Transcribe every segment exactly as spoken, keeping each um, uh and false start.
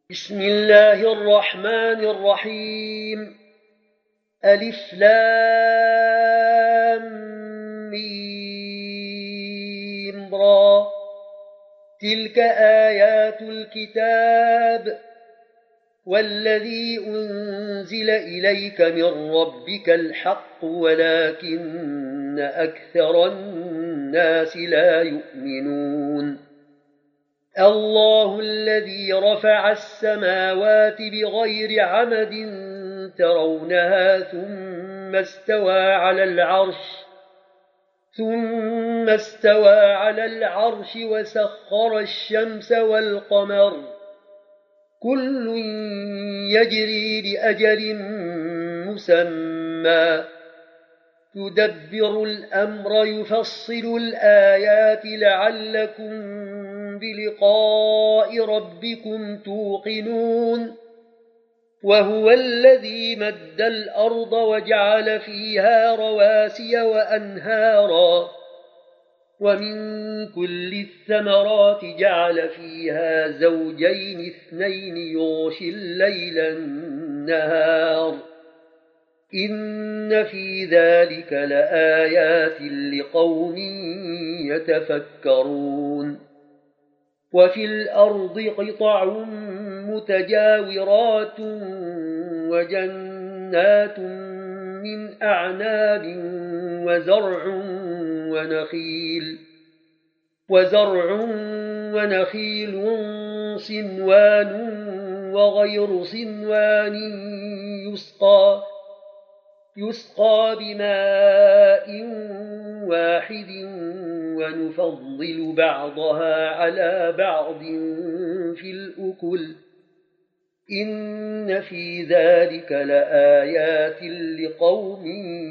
بسم الله الرحمن الرحيم. ألف لام ميم را. تلك آيات الكتاب والذي أنزل إليك من ربك الحق ولكن أكثر الناس لا يؤمنون. الله الذي رفع السماوات بغير عمد ترونها ثم استوى على العرش ثم استوى على العرش وسخر الشمس والقمر كل يجري لأجل مسمى يدبر الأمر يفصل الآيات لعلكم بلقاء ربكم توقنون. وهو الذي مد الأرض وجعل فيها رواسي وأنهارا ومن كل الثمرات جعل فيها زوجين اثنين يغشي الليل النهار إن في ذلك لآيات لقوم يتفكرون. وفي الأرض قطع متجاورات وجنات من أعناب وزرع ونخيل وزرع ونخيل صنوان وغير صنوان يسقى يسقى بماء واحد ونفضل بعضها على بعض في الأكل إن في ذلك لآيات لقوم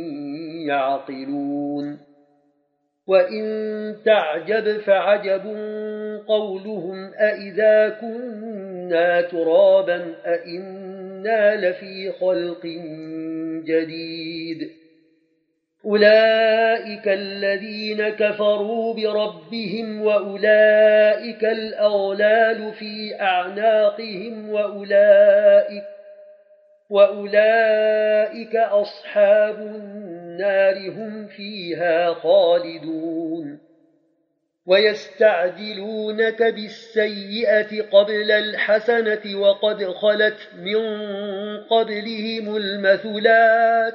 يعقلون. وإن تعجب فعجب قولهم أإذا كنا ترابا أإنا لفي خلق جديد. أولئك الذين كفروا بربهم وأولئك الأغلال في أعناقهم وأولئك, وأولئك أصحاب النار هم فيها خالدون. ويستعجلونك بالسيئة قبل الحسنة وقد خلت من قبلهم المثلات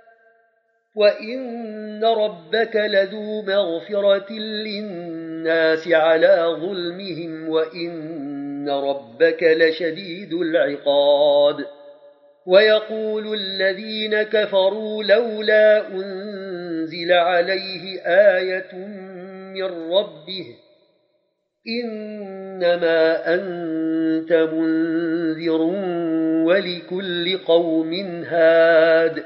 وإن ربك لذو مغفرة للناس على ظلمهم وإن ربك لشديد العقاب. ويقول الذين كفروا لولا أنزل عليه آية من ربه إنما أنت منذر ولكل قوم هاد.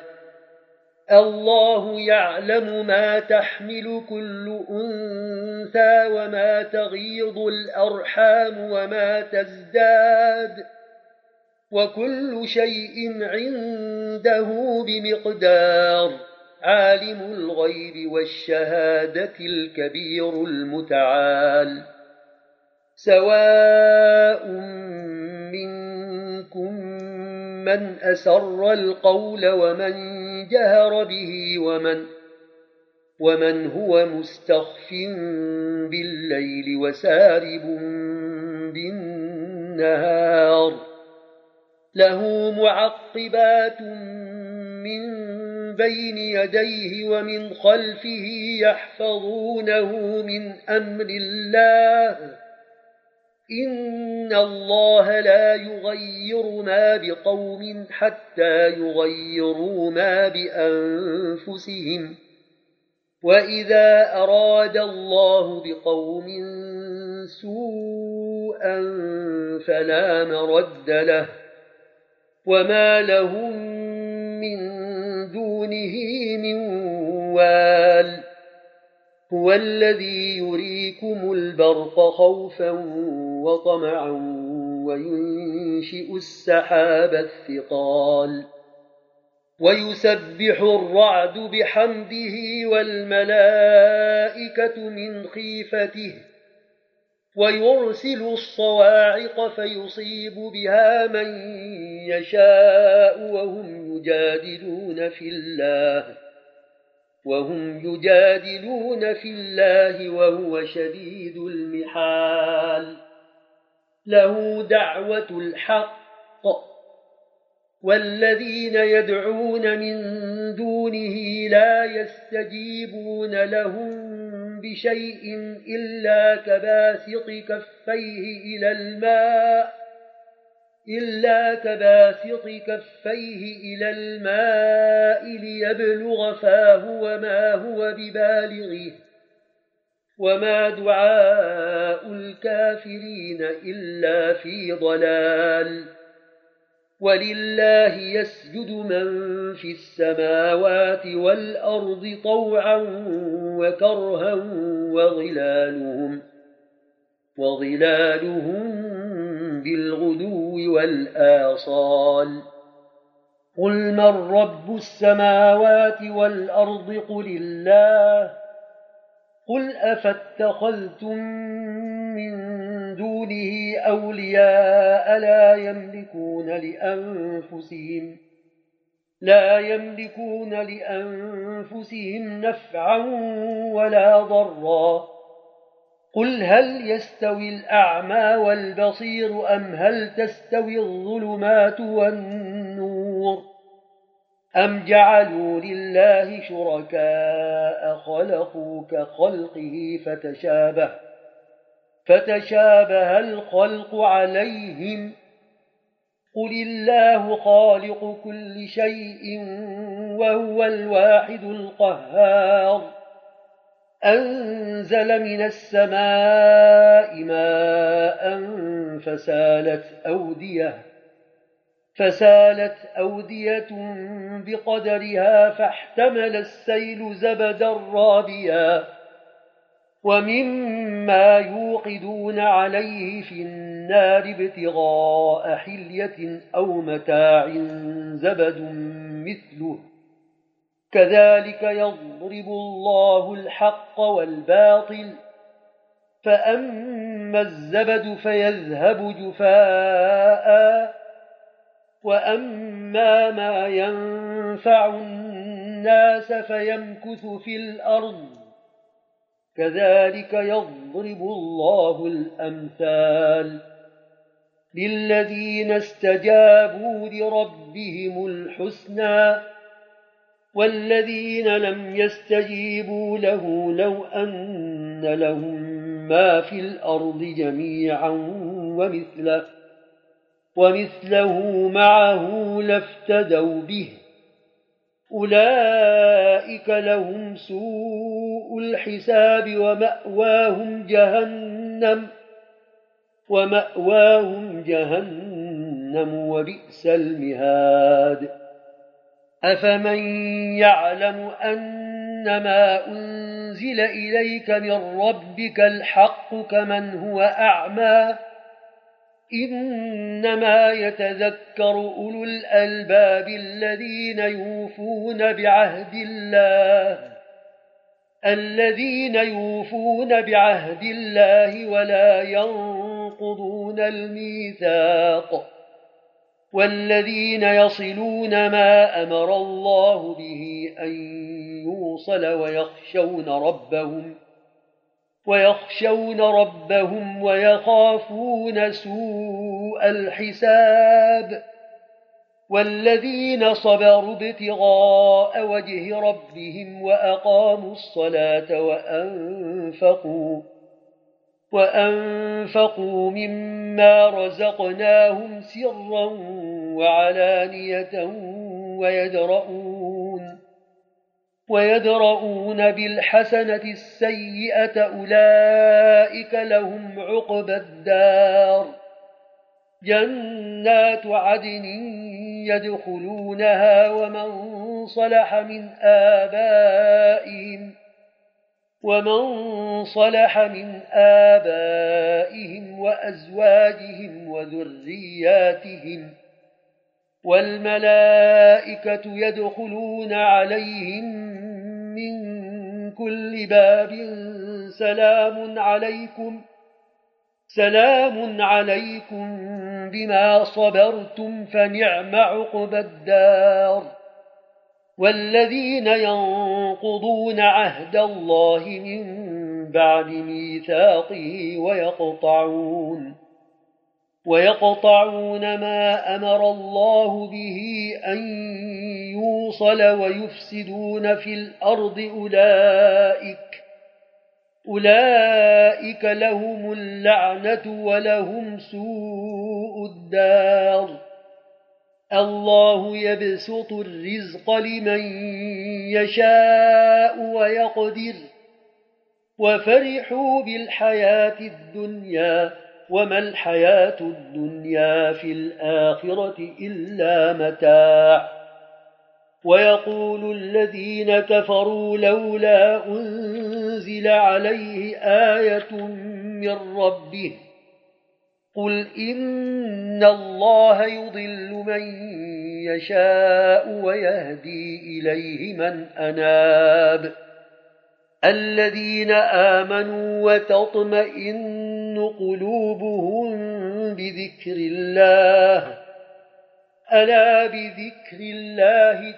الله يعلم ما تحمل كل أنثى وما تغيض الأرحام وما تزداد وكل شيء عنده بمقدار. عالم الغيب والشهادة الكبير المتعال. سواء منكم من أسر القول ومن جهر به ومن, ومن هو مستخف بالليل وسارب بالنهار. له معقبات من بين يديه ومن خلفه يحفظونه من أمر الله إن الله لا يغير ما بقوم حتى يغيروا ما بأنفسهم. وإذا أراد الله بقوم سوءا فلا مرد له وما لهم من دونه من وال. هو الذي يريكم البرق خوفا وطمعا وينشئ السحاب الثقال ويسبح الرعد بحمده والملائكة من خيفته ويرسل الصواعق فيصيب بها من يشاء وهم يجادلون في الله وهم يجادلون في الله وهو شديد المحال. له دعوة الحق والذين يدعون من دونه لا يستجيبون لهم بشيء إلا كباسط كفيه إلى الماء إلا كباسط كفيه إلى الماء ليبلغ فاه وما هو ببالغه وما دعاء الكافرين إلا في ضلال. ولله يسجد من في السماوات والأرض طوعا وكرها وظلالهم, وظلالهم بالغدو والآصال. قل من رب السماوات والأرض قل الله قل أفاتخذتم من دونه أولياء لا يملكون لأنفسهم لا يملكون لأنفسهم نفعا ولا ضرا. قل هل يستوي الأعمى والبصير أم هل تستوي الظلمات والنور أم جعلوا لله شركاء خلقوا كخلقه فتشابه فتشابه الخلق عليهم. قل الله خالق كل شيء وهو الواحد القهار. أنزل من السماء ماء فسالت أودية فسالت أودية بقدرها فاحتمل السيل زبدا رابيا ومما يوقدون عليه في النار ابتغاء حلية أو متاع زبد مثله كذلك يضرب الله الحق والباطل فأما الزبد فيذهب جفاء وأما ما ينفع الناس فيمكث في الأرض كذلك يضرب الله الأمثال. للذين استجابوا لربهم الحسنى والذين لم يستجيبوا له لو أن لهم ما في الأرض جميعا ومثله, ومثله معه لافتدوا به أولئك لهم سوء الحساب ومأواهم جهنم ومأواهم جهنم وبئس المهاد. أفمن يعلم أنما أنزل إليك من ربك الحق كمن هو أعمى إنما يتذكر أولو الألباب الذين يوفون بعهد الله الذين يوفون بعهد الله ولا ينقضون الميثاق والذين يصلون ما أمر الله به أن يوصل ويخشون ربهم ويخشون ربهم ويخافون سوء الحساب والذين صبروا ابتغاء وجه ربهم وأقاموا الصلاة وأنفقوا وأنفقوا مما رزقناهم سرا وعلانية ويدرؤون ويدرؤون بالحسنة السيئة أولئك لهم عقبى الدار جنات عدن يدخلونها ومن صلح من آبائهم ومن صلح من آبائهم وأزواجهم وذرياتهم والملائكة يدخلون عليهم من كل باب سلام عليكم سلام عليكم بما صبرتم فنعم عقبى الدار. والذين ينقضون عهد الله من بعد ميثاقه ويقطعون ويقطعون ما أمر الله به أن يوصل ويفسدون في الأرض أولئك أولئك لهم اللعنة ولهم سوء الدار. الله يبسط الرزق لمن يشاء ويقدر وفرحوا بالحياة الدنيا وما الحياة الدنيا في الآخرة إلا متاع. ويقول الذين كفروا لولا أنزل عليه آية من ربه قل إن الله يضل من يشاء ويهدي إليه من أناب. الذين آمنوا وتطمئن قلوبهم بذكر الله ألا بذكر الله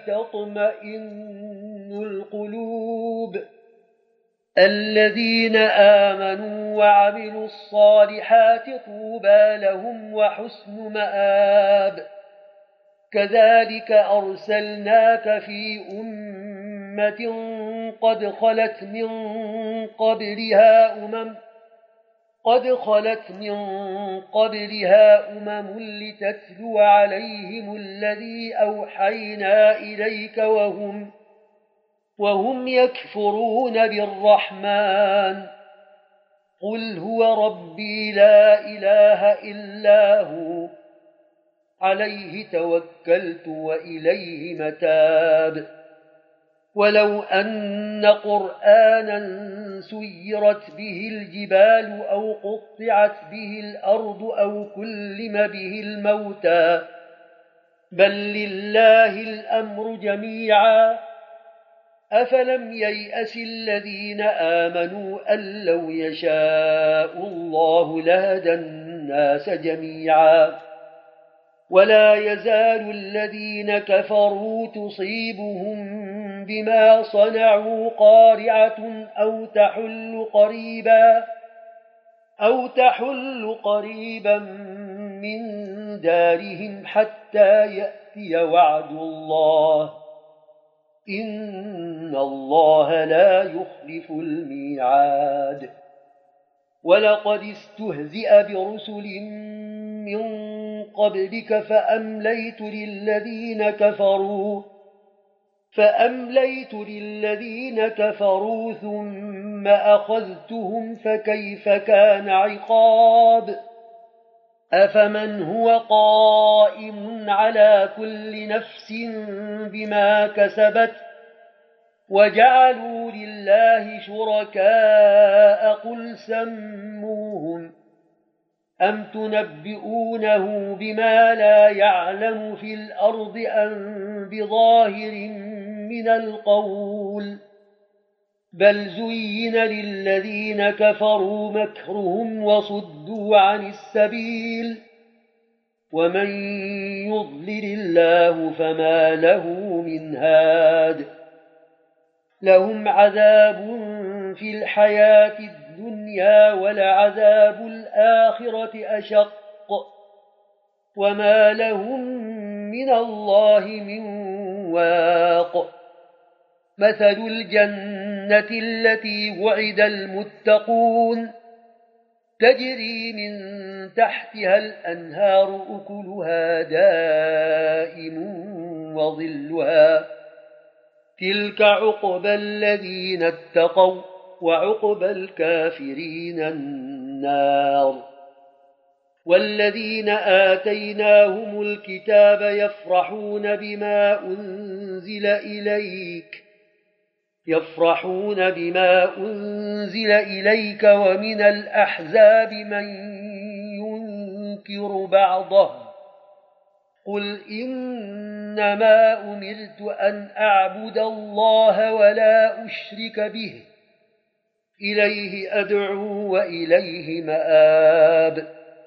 تطمئن القلوب. الذين آمنوا وعملوا الصالحات طوبى لهم وحسن مآب. كذلك أرسلناك في أمة قد خلت من قبلها أمم قد خلت من قبلها أمم لتتلو عليهم الذي أوحينا إليك وهم وهم يكفرون بالرحمن. قل هو ربي لا إله إلا هو عليه توكلت وإليه متاب. ولو أن قرآنا سيرت به الجبال أو قطعت به الأرض أو كلم به الموتى بل لله الأمر جميعا أفلم ييأس الذين آمنوا أن لو يشاء الله لهدى الناس جميعا. ولا يزال الذين كفروا تصيبهم بما صنعوا قارعة أو تحل قريبا أو تحل قريبا من دارهم حتى يأتي وعد الله إن الله لا يخلف الميعاد. ولقد استهزئ برسل من قبلك فأمليت للذين كفروا فأمليت للذين كفروا ثم أخذتهم فكيف كان عقاب. أفمن هو قائم على كل نفس بما كسبت وجعلوا لله شركاء قل سموهم أم تنبئونه بما لا يعلم في الأرض أم بظاهر من القول بل زين للذين كفروا مكرهم وصدوا عن السبيل ومن يضلل الله فما له من هاد. لهم عذاب في الحياة الدنيا ولعذاب الآخرة أشق وما لهم من الله من واق. مثل الجنة التي وعد المتقون تجري من تحتها الأنهار أكلها دائم وظلها تلك عقبى الذين اتقوا وعقبى الكافرين النار. والذين آتيناهم الكتاب يفرحون بما أنزل إليك يفرحون بما أنزل إليك ومن الأحزاب من ينكر بعضه قل إنما أمرت أن أعبد الله ولا أشرك به إليه أدعو وإليه مآب.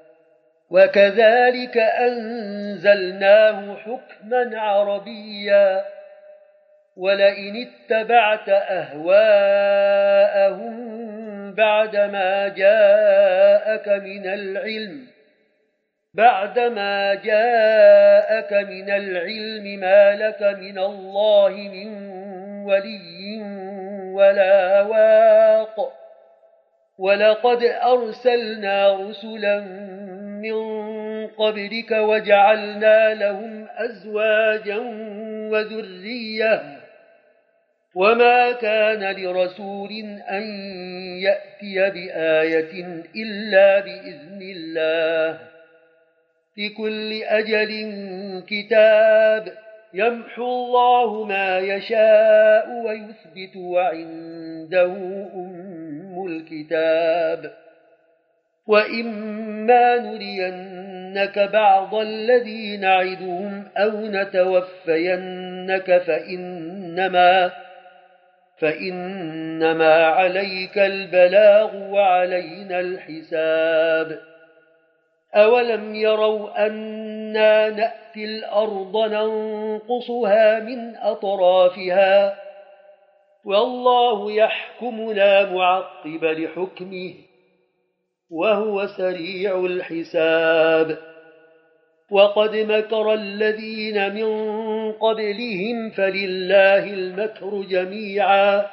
وكذلك أنزلناه حكما عربيا ولئن اتبعت أهواءهم بعدما جاءك من العلم بعدما جاءك من العلم ما لك من الله من ولي ولا واق. ولقد أرسلنا رسلا من قبلك وجعلنا لهم أزواجا وذرية وما كان لرسول أن يأتي بآية إلا بإذن الله لكل أجل كتاب يمحو الله ما يشاء ويثبت وعنده أم الكتاب. وإما نرينك بعض الذي نعدهم أو نتوفينك فإنما, فإنما عليك البلاغ وعلينا الحساب. أولم يروا أنا نأتي الأرض ننقصها من أطرافها والله يحكم لا معقب لحكمه وهو سريع الحساب. وقد مكر الذين من قبلهم فلله المكر جميعا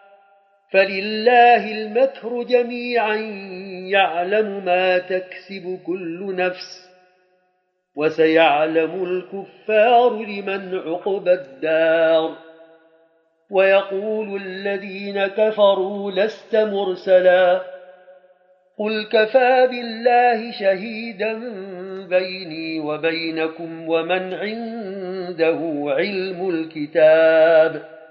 فلله المكر جميعا يعلم ما تكسب كل نفس وسيعلم الكفار لمن عقبى الدار. ويقول الذين كفروا لست مرسلا قل كفى بالله شهيدا بيني وبينكم ومن عنده علم الكتاب.